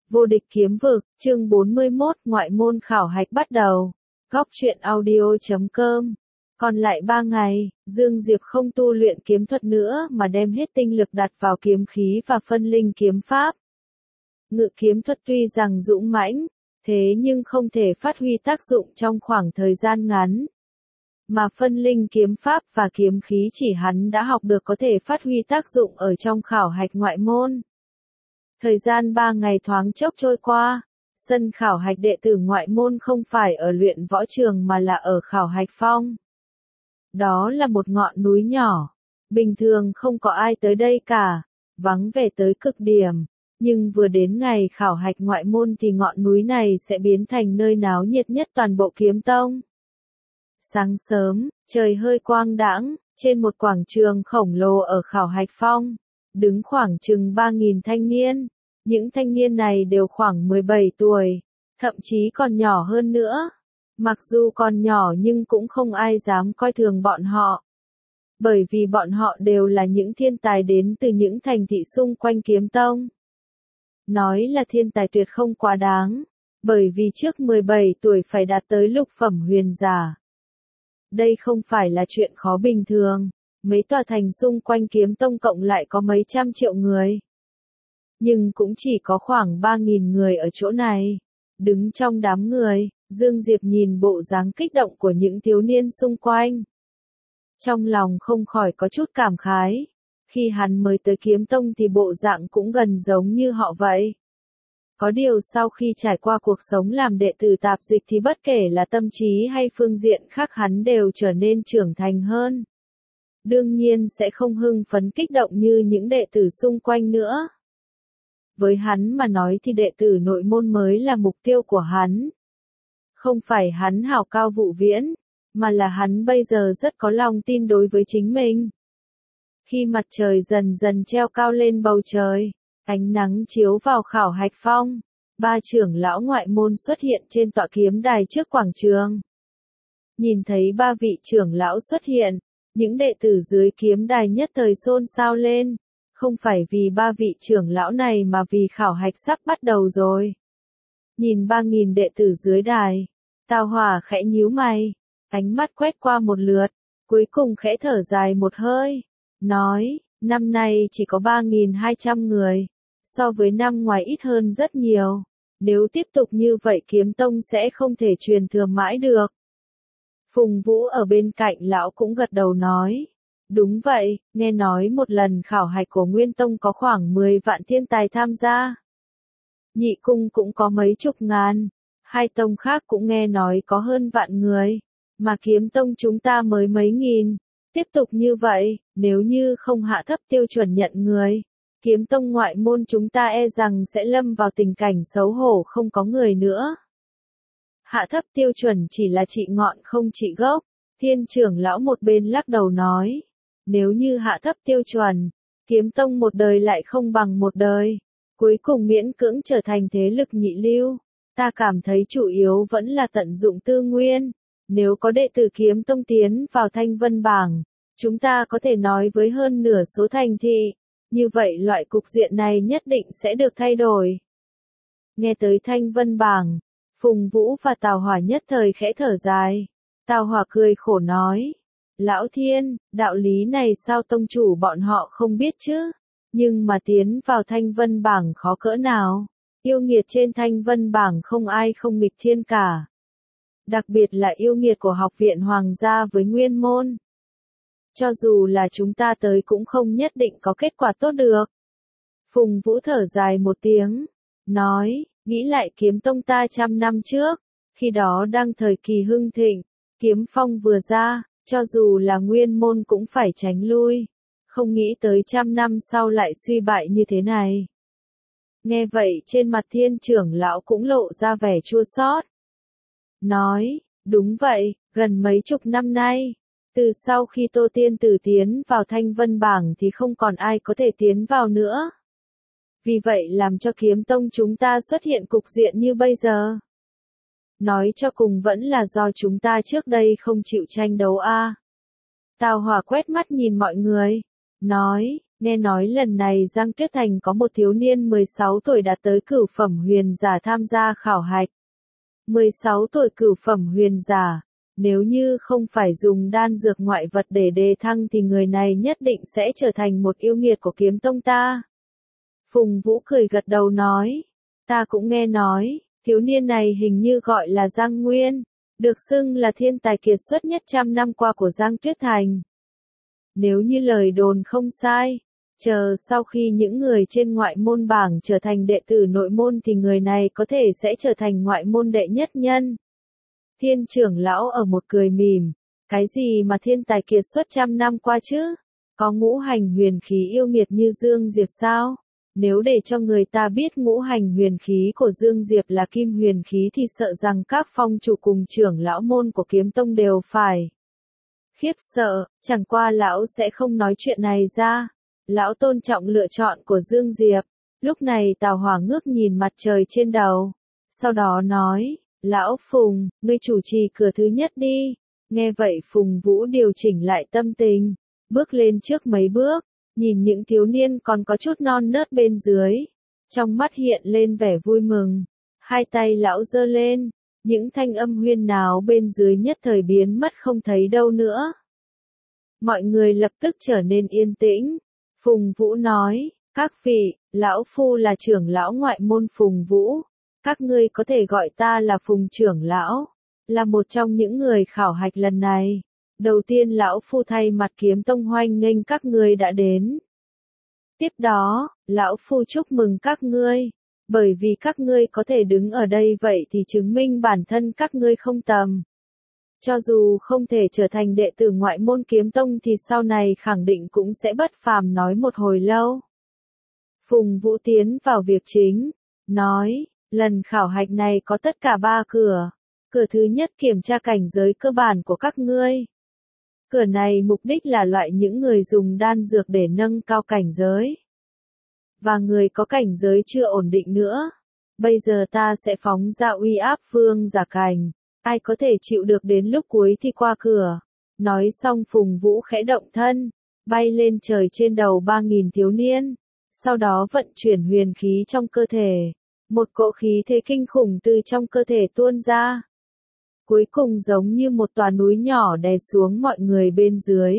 Vô địch kiếm vực, chương 41, ngoại môn khảo hạch bắt đầu. Góc truyện audio.com. Còn lại 3 ngày, Dương Diệp không tu luyện kiếm thuật nữa mà đem hết tinh lực đặt vào kiếm khí và phân linh kiếm pháp. Ngự kiếm thuật tuy rằng dũng mãnh, thế nhưng không thể phát huy tác dụng trong khoảng thời gian ngắn. Mà phân linh kiếm pháp và kiếm khí chỉ hắn đã học được có thể phát huy tác dụng ở trong khảo hạch ngoại môn. Thời gian 3 ngày thoáng chốc trôi qua, sân khảo hạch đệ tử ngoại môn không phải ở luyện võ trường mà là ở khảo hạch phong. Đó là một ngọn núi nhỏ, bình thường không có ai tới đây cả, vắng vẻ tới cực điểm, nhưng vừa đến ngày khảo hạch ngoại môn thì ngọn núi này sẽ biến thành nơi náo nhiệt nhất toàn bộ kiếm tông. Sáng sớm, trời hơi quang đãng, trên một quảng trường khổng lồ ở khảo hạch phong, đứng khoảng chừng 3.000 thanh niên. Những thanh niên này đều khoảng 17 tuổi, thậm chí còn nhỏ hơn nữa. Mặc dù còn nhỏ nhưng cũng không ai dám coi thường bọn họ. Bởi vì bọn họ đều là những thiên tài đến từ những thành thị xung quanh kiếm tông. Nói là thiên tài tuyệt không quá đáng, bởi vì trước 17 tuổi phải đạt tới lục phẩm huyền giả. Đây không phải là chuyện khó bình thường, mấy tòa thành xung quanh kiếm tông cộng lại có mấy trăm triệu người. Nhưng cũng chỉ có khoảng 3.000 người ở chỗ này. Đứng trong đám người, Dương Diệp nhìn bộ dáng kích động của những thiếu niên xung quanh. Trong lòng không khỏi có chút cảm khái. Khi hắn mới tới kiếm tông thì bộ dạng cũng gần giống như họ vậy. Có điều sau khi trải qua cuộc sống làm đệ tử tạp dịch thì bất kể là tâm trí hay phương diện khác hắn đều trở nên trưởng thành hơn. Đương nhiên sẽ không hưng phấn kích động như những đệ tử xung quanh nữa. Với hắn mà nói thì đệ tử nội môn mới là mục tiêu của hắn. Không phải hắn hào cao vụ viễn, mà là hắn bây giờ rất có lòng tin đối với chính mình. Khi mặt trời dần dần treo cao lên bầu trời, ánh nắng chiếu vào khảo hạch phong, 3 trưởng lão ngoại môn xuất hiện trên tọa kiếm đài trước quảng trường. Nhìn thấy 3 vị trưởng lão xuất hiện, những đệ tử dưới kiếm đài nhất thời xôn xao lên. Không phải vì 3 vị trưởng lão này mà vì khảo hạch sắp bắt đầu rồi. Nhìn 3.000 đệ tử dưới đài, Tào Hỏa khẽ nhíu mày, ánh mắt quét qua một lượt, cuối cùng khẽ thở dài một hơi, nói, năm nay chỉ có 3.200 người, so với năm ngoài ít hơn rất nhiều, nếu tiếp tục như vậy kiếm tông sẽ không thể truyền thừa mãi được. Phùng Vũ ở bên cạnh lão cũng gật đầu nói. Đúng vậy, nghe nói một lần khảo hạch của Nguyên Tông có khoảng 10 vạn thiên tài tham gia. Nhị cung cũng có mấy chục ngàn, 2 tông khác cũng nghe nói có hơn vạn người, mà kiếm tông chúng ta mới mấy nghìn. Tiếp tục như vậy, nếu như không hạ thấp tiêu chuẩn nhận người, kiếm tông ngoại môn chúng ta e rằng sẽ lâm vào tình cảnh xấu hổ không có người nữa. Hạ thấp tiêu chuẩn chỉ là trị ngọn không trị gốc, Thiên trưởng lão một bên lắc đầu nói. Nếu như hạ thấp tiêu chuẩn, kiếm tông một đời lại không bằng một đời, cuối cùng miễn cưỡng trở thành thế lực nhị lưu. Ta cảm thấy chủ yếu vẫn là tận dụng tư nguyên. Nếu có đệ tử kiếm tông tiến vào thanh vân bảng, chúng ta có thể nói với hơn nửa số thành thị. Như vậy loại cục diện này nhất định sẽ được thay đổi. Nghe tới thanh vân bảng, Phùng Vũ và Tào Hỏa nhất thời khẽ thở dài. Tào Hỏa cười khổ nói. Lão Thiên, đạo lý này sao tông chủ bọn họ không biết chứ? Nhưng mà tiến vào thanh vân bảng khó cỡ nào? Yêu nghiệt trên thanh vân bảng không ai không nghịch thiên cả. Đặc biệt là yêu nghiệt của học viện hoàng gia với nguyên môn. Cho dù là chúng ta tới cũng không nhất định có kết quả tốt được. Phùng Vũ thở dài một tiếng, nói, nghĩ lại kiếm tông ta 100 năm trước, khi đó đang thời kỳ hưng thịnh, kiếm phong vừa ra. Cho dù là nguyên môn cũng phải tránh lui, không nghĩ tới 100 năm sau lại suy bại như thế này. Nghe vậy trên mặt Thiên trưởng lão cũng lộ ra vẻ chua xót. Nói, đúng vậy, gần mấy chục năm nay, từ sau khi Tô Tiên Tử tiến vào thanh vân bảng thì không còn ai có thể tiến vào nữa. Vì vậy làm cho kiếm tông chúng ta xuất hiện cục diện như bây giờ. Nói cho cùng vẫn là do chúng ta trước đây không chịu tranh đấu a. Tào Hỏa quét mắt nhìn mọi người, nói, Nghe nói lần này Giang Tuyết Thành có một thiếu niên 16 tuổi đạt tới cửu phẩm huyền giả tham gia khảo hạch. 16 tuổi cửu phẩm huyền giả, nếu như không phải dùng đan dược ngoại vật để đề thăng thì người này nhất định sẽ trở thành một yêu nghiệt của kiếm tông ta. Phùng Vũ cười gật đầu nói, ta cũng nghe nói, thiếu niên này hình như gọi là Giang Nguyên, được xưng là thiên tài kiệt xuất nhất trăm năm qua của Giang Tuyết Thành. Nếu như lời đồn không sai, chờ sau khi những người trên ngoại môn bảng trở thành đệ tử nội môn thì người này có thể sẽ trở thành ngoại môn đệ nhất nhân. Thiên trưởng lão ở một cười mỉm, cái gì mà thiên tài kiệt xuất trăm năm qua chứ? Có ngũ hành huyền khí yêu nghiệt như Dương Diệp sao? Nếu để cho người ta biết ngũ hành huyền khí của Dương Diệp là kim huyền khí thì sợ rằng các phong chủ cùng trưởng lão môn của kiếm tông đều phải khiếp sợ, chẳng qua lão sẽ không nói chuyện này ra. Lão tôn trọng lựa chọn của Dương Diệp. Lúc này Tào Hỏa ngước nhìn mặt trời trên đầu. Sau đó nói, Lão Phùng, ngươi chủ trì cửa thứ nhất đi. Nghe vậy Phùng Vũ điều chỉnh lại tâm tình, bước lên trước mấy bước, nhìn những thiếu niên còn có chút non nớt bên dưới. Trong mắt hiện lên vẻ vui mừng. Hai tay lão giơ lên, những thanh âm huyên náo bên dưới nhất thời biến mất không thấy đâu nữa. Mọi người lập tức trở nên yên tĩnh. Phùng Vũ nói, các vị, lão phu là trưởng lão ngoại môn Phùng Vũ. Các ngươi có thể gọi ta là Phùng trưởng lão, là một trong những người khảo hạch lần này. Đầu tiên lão phu thay mặt kiếm tông hoan nghênh các ngươi đã đến. Tiếp đó, lão phu chúc mừng các ngươi, bởi vì các ngươi có thể đứng ở đây vậy thì chứng minh bản thân các ngươi không tầm. Cho dù không thể trở thành đệ tử ngoại môn kiếm tông thì sau này khẳng định cũng sẽ bất phàm nói một hồi lâu. Phùng Vũ tiến vào việc chính, nói, lần khảo hạch này có tất cả 3 cửa. Cửa thứ nhất kiểm tra cảnh giới cơ bản của các ngươi. Cửa này mục đích là loại những người dùng đan dược để nâng cao cảnh giới. Và người có cảnh giới chưa ổn định nữa. Bây giờ ta sẽ phóng ra uy áp vương giả cảnh. Ai có thể chịu được đến lúc cuối thì qua cửa. Nói xong Phùng Vũ khẽ động thân, bay lên trời trên đầu 3.000 thiếu niên. Sau đó vận chuyển huyền khí trong cơ thể. Một cỗ khí thế kinh khủng từ trong cơ thể tuôn ra. Cuối cùng giống như một tòa núi nhỏ đè xuống mọi người bên dưới.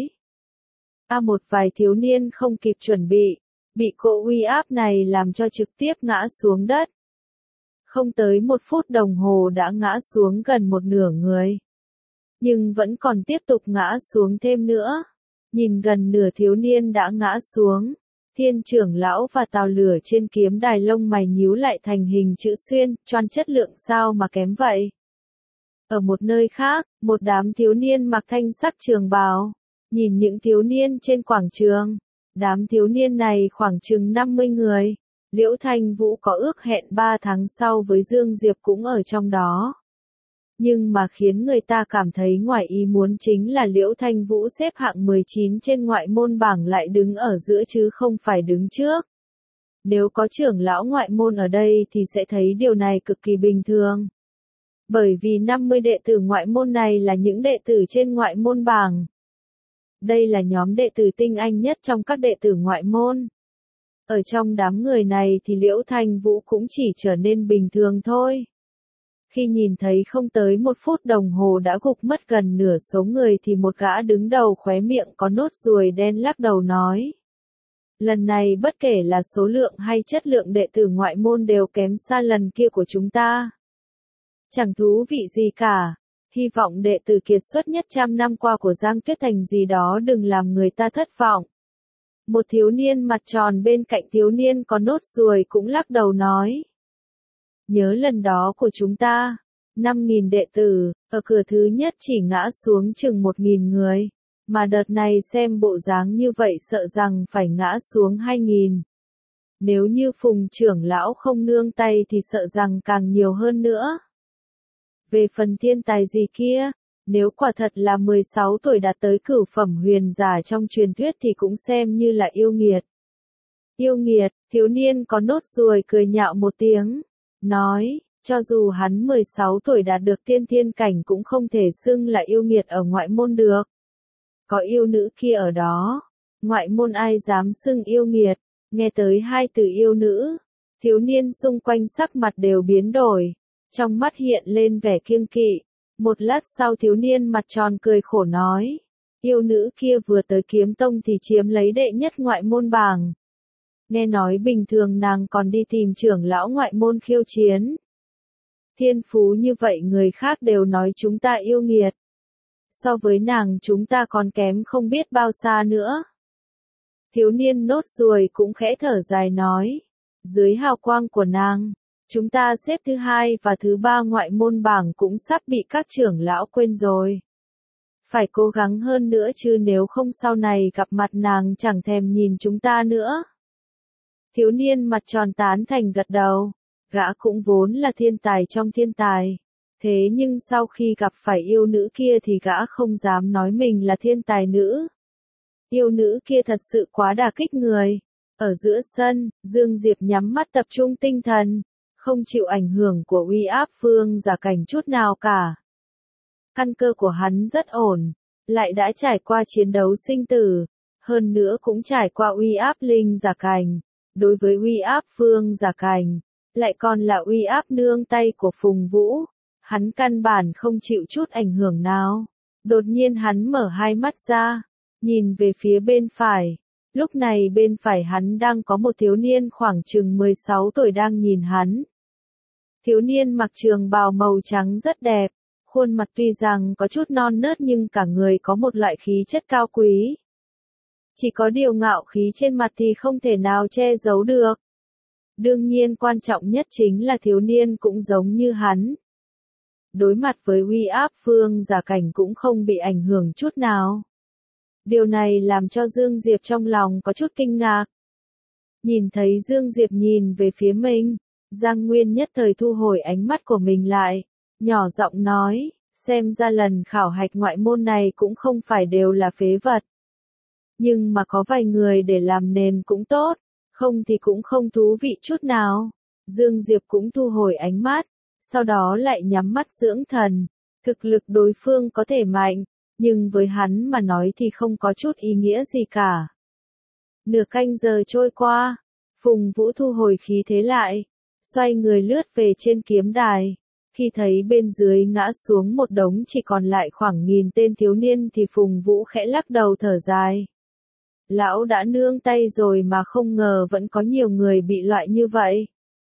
Một vài thiếu niên không kịp chuẩn bị cỗ uy áp này làm cho trực tiếp ngã xuống đất. Không tới 1 phút đồng hồ đã ngã xuống gần một nửa người. Nhưng vẫn còn tiếp tục ngã xuống thêm nữa. Nhìn gần nửa thiếu niên đã ngã xuống. Thiên trưởng lão và Tào Lửa trên kiếm đài lông mày nhíu lại thành hình chữ xuyên, choan chất lượng sao mà kém vậy. Ở một nơi khác, một đám thiếu niên mặc thanh sắc trường bào. Nhìn những thiếu niên trên quảng trường. Đám thiếu niên này khoảng chừng 50 người. Liễu Thanh Vũ có ước hẹn 3 tháng sau với Dương Diệp cũng ở trong đó. Nhưng mà khiến người ta cảm thấy ngoài ý muốn chính là Liễu Thanh Vũ xếp hạng 19 trên ngoại môn bảng lại đứng ở giữa chứ không phải đứng trước. Nếu có trưởng lão ngoại môn ở đây thì sẽ thấy điều này cực kỳ bình thường. Bởi vì 50 đệ tử ngoại môn này là những đệ tử trên ngoại môn bảng. Đây là nhóm đệ tử tinh anh nhất trong các đệ tử ngoại môn. Ở trong đám người này thì Liễu Thanh Vũ cũng chỉ trở nên bình thường thôi. Khi nhìn thấy không tới 1 phút đồng hồ đã gục mất gần nửa số người thì một gã đứng đầu khóe miệng có nốt ruồi đen lắc đầu nói. Lần này bất kể là số lượng hay chất lượng đệ tử ngoại môn đều kém xa lần kia của chúng ta. Chẳng thú vị gì cả. Hy vọng đệ tử kiệt xuất nhất trăm năm qua của Giang Tuyết Thành gì đó đừng làm người ta thất vọng. Một thiếu niên mặt tròn bên cạnh thiếu niên có nốt ruồi cũng lắc đầu nói. Nhớ lần đó của chúng ta, 5.000 đệ tử, ở cửa thứ nhất chỉ ngã xuống chừng 1.000 người, mà đợt này xem bộ dáng như vậy sợ rằng phải ngã xuống 2.000. Nếu như Phùng trưởng lão không nương tay thì sợ rằng càng nhiều hơn nữa. Về phần thiên tài gì kia, nếu quả thật là 16 tuổi đạt tới cửu phẩm huyền giả trong truyền thuyết thì cũng xem như là yêu nghiệt. Yêu nghiệt, thiếu niên có nốt ruồi cười nhạo một tiếng, nói, cho dù hắn 16 tuổi đạt được tiên thiên cảnh cũng không thể xưng là yêu nghiệt ở ngoại môn được. Có yêu nữ kia ở đó, Ngoại môn ai dám xưng yêu nghiệt, nghe tới hai từ yêu nữ, thiếu niên xung quanh sắc mặt đều biến đổi, trong mắt hiện lên vẻ kiêng kỵ. Một lát sau thiếu niên mặt tròn cười khổ nói, yêu nữ kia vừa tới kiếm tông thì chiếm lấy đệ nhất ngoại môn bảng. Nghe nói bình thường nàng còn đi tìm trưởng lão ngoại môn khiêu chiến. Thiên phú như vậy người khác đều nói chúng ta yêu nghiệt. So với nàng chúng ta còn kém không biết bao xa nữa. Thiếu niên nốt ruồi cũng khẽ thở dài nói, dưới hào quang của nàng, chúng ta xếp thứ hai và thứ ba ngoại môn bảng cũng sắp bị các trưởng lão quên rồi. Phải cố gắng hơn nữa chứ nếu không sau này gặp mặt nàng chẳng thèm nhìn chúng ta nữa. Thiếu niên mặt tròn tán thành gật đầu, gã cũng vốn là thiên tài trong thiên tài. Thế nhưng sau khi gặp phải yêu nữ kia thì gã không dám nói mình là thiên tài nữ. Yêu nữ kia thật sự quá đả kích người. Ở giữa sân, Dương Diệp nhắm mắt tập trung tinh thần, không chịu ảnh hưởng của uy áp Phương Giả Cảnh chút nào cả. Căn cơ của hắn rất ổn, lại đã trải qua chiến đấu sinh tử, hơn nữa cũng trải qua uy áp Linh Giả Cảnh. Đối với uy áp Phương Giả Cảnh, lại còn là uy áp nương tay của Phùng Vũ, hắn căn bản không chịu chút ảnh hưởng nào. Đột nhiên hắn mở hai mắt ra, nhìn về phía bên phải. Lúc này bên phải hắn đang có một thiếu niên khoảng chừng 16 tuổi đang nhìn hắn. Thiếu niên mặc trường bào màu trắng rất đẹp, khuôn mặt tuy rằng có chút non nớt nhưng cả người có một loại khí chất cao quý. Chỉ có điều ngạo khí trên mặt thì không thể nào che giấu được. Đương nhiên quan trọng nhất chính là thiếu niên cũng giống như hắn. Đối mặt với uy áp Phương Giả Cảnh cũng không bị ảnh hưởng chút nào. Điều này làm cho Dương Diệp trong lòng có chút kinh ngạc. Nhìn thấy Dương Diệp nhìn về phía mình, Giang Nguyên nhất thời thu hồi ánh mắt của mình lại, nhỏ giọng nói, xem ra lần khảo hạch ngoại môn này cũng không phải đều là phế vật. Nhưng mà có vài người để làm nền cũng tốt, không thì cũng không thú vị chút nào. Dương Diệp cũng thu hồi ánh mắt, sau đó lại nhắm mắt dưỡng thần. Thực lực đối phương có thể mạnh, nhưng với hắn mà nói thì không có chút ý nghĩa gì cả. Nửa canh giờ trôi qua, Phùng Vũ thu hồi khí thế lại, xoay người lướt về trên kiếm đài. Khi thấy bên dưới ngã xuống một đống chỉ còn lại khoảng 1000 tên thiếu niên thì Phùng Vũ khẽ lắc đầu thở dài. Lão đã nương tay rồi mà không ngờ vẫn có nhiều người bị loại như vậy.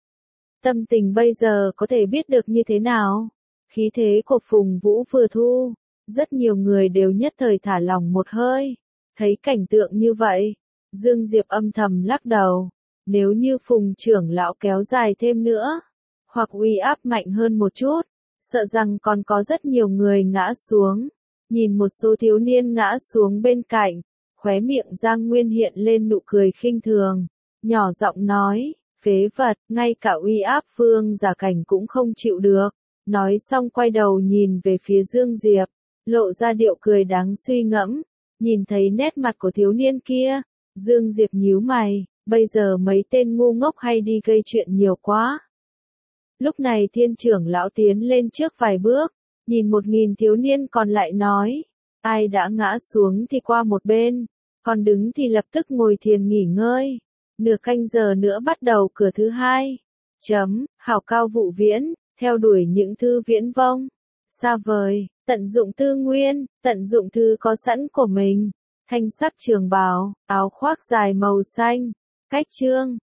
Tâm tình bây giờ có thể biết được như thế nào? Khí thế của Phùng Vũ vừa thu, rất nhiều người đều nhất thời thả lỏng một hơi. Thấy cảnh tượng như vậy, Dương Diệp âm thầm lắc đầu. Nếu như Phùng trưởng lão kéo dài thêm nữa, hoặc uy áp mạnh hơn một chút, sợ rằng còn có rất nhiều người ngã xuống. Nhìn một số thiếu niên ngã xuống bên cạnh, khóe miệng Giang Nguyên hiện lên nụ cười khinh thường, nhỏ giọng nói, phế vật, ngay cả uy áp Phương Giả Cảnh cũng không chịu được. Nói xong quay đầu nhìn về phía Dương Diệp, lộ ra điệu cười đáng suy ngẫm. Nhìn thấy nét mặt của thiếu niên kia, Dương Diệp nhíu mày, bây giờ mấy tên ngu ngốc hay đi gây chuyện nhiều quá. Lúc này Thiên trưởng lão tiến lên trước vài bước, nhìn 1000 thiếu niên còn lại nói, ai đã ngã xuống thì qua một bên, còn đứng thì lập tức ngồi thiền nghỉ ngơi. Nửa canh giờ nữa bắt đầu cửa thứ hai. Hảo cao vụ viễn, theo đuổi những thứ viễn vông, xa vời, tận dụng tư nguyên, tận dụng thứ có sẵn của mình. Thanh sắc trường bào, áo khoác dài màu xanh, cách chương.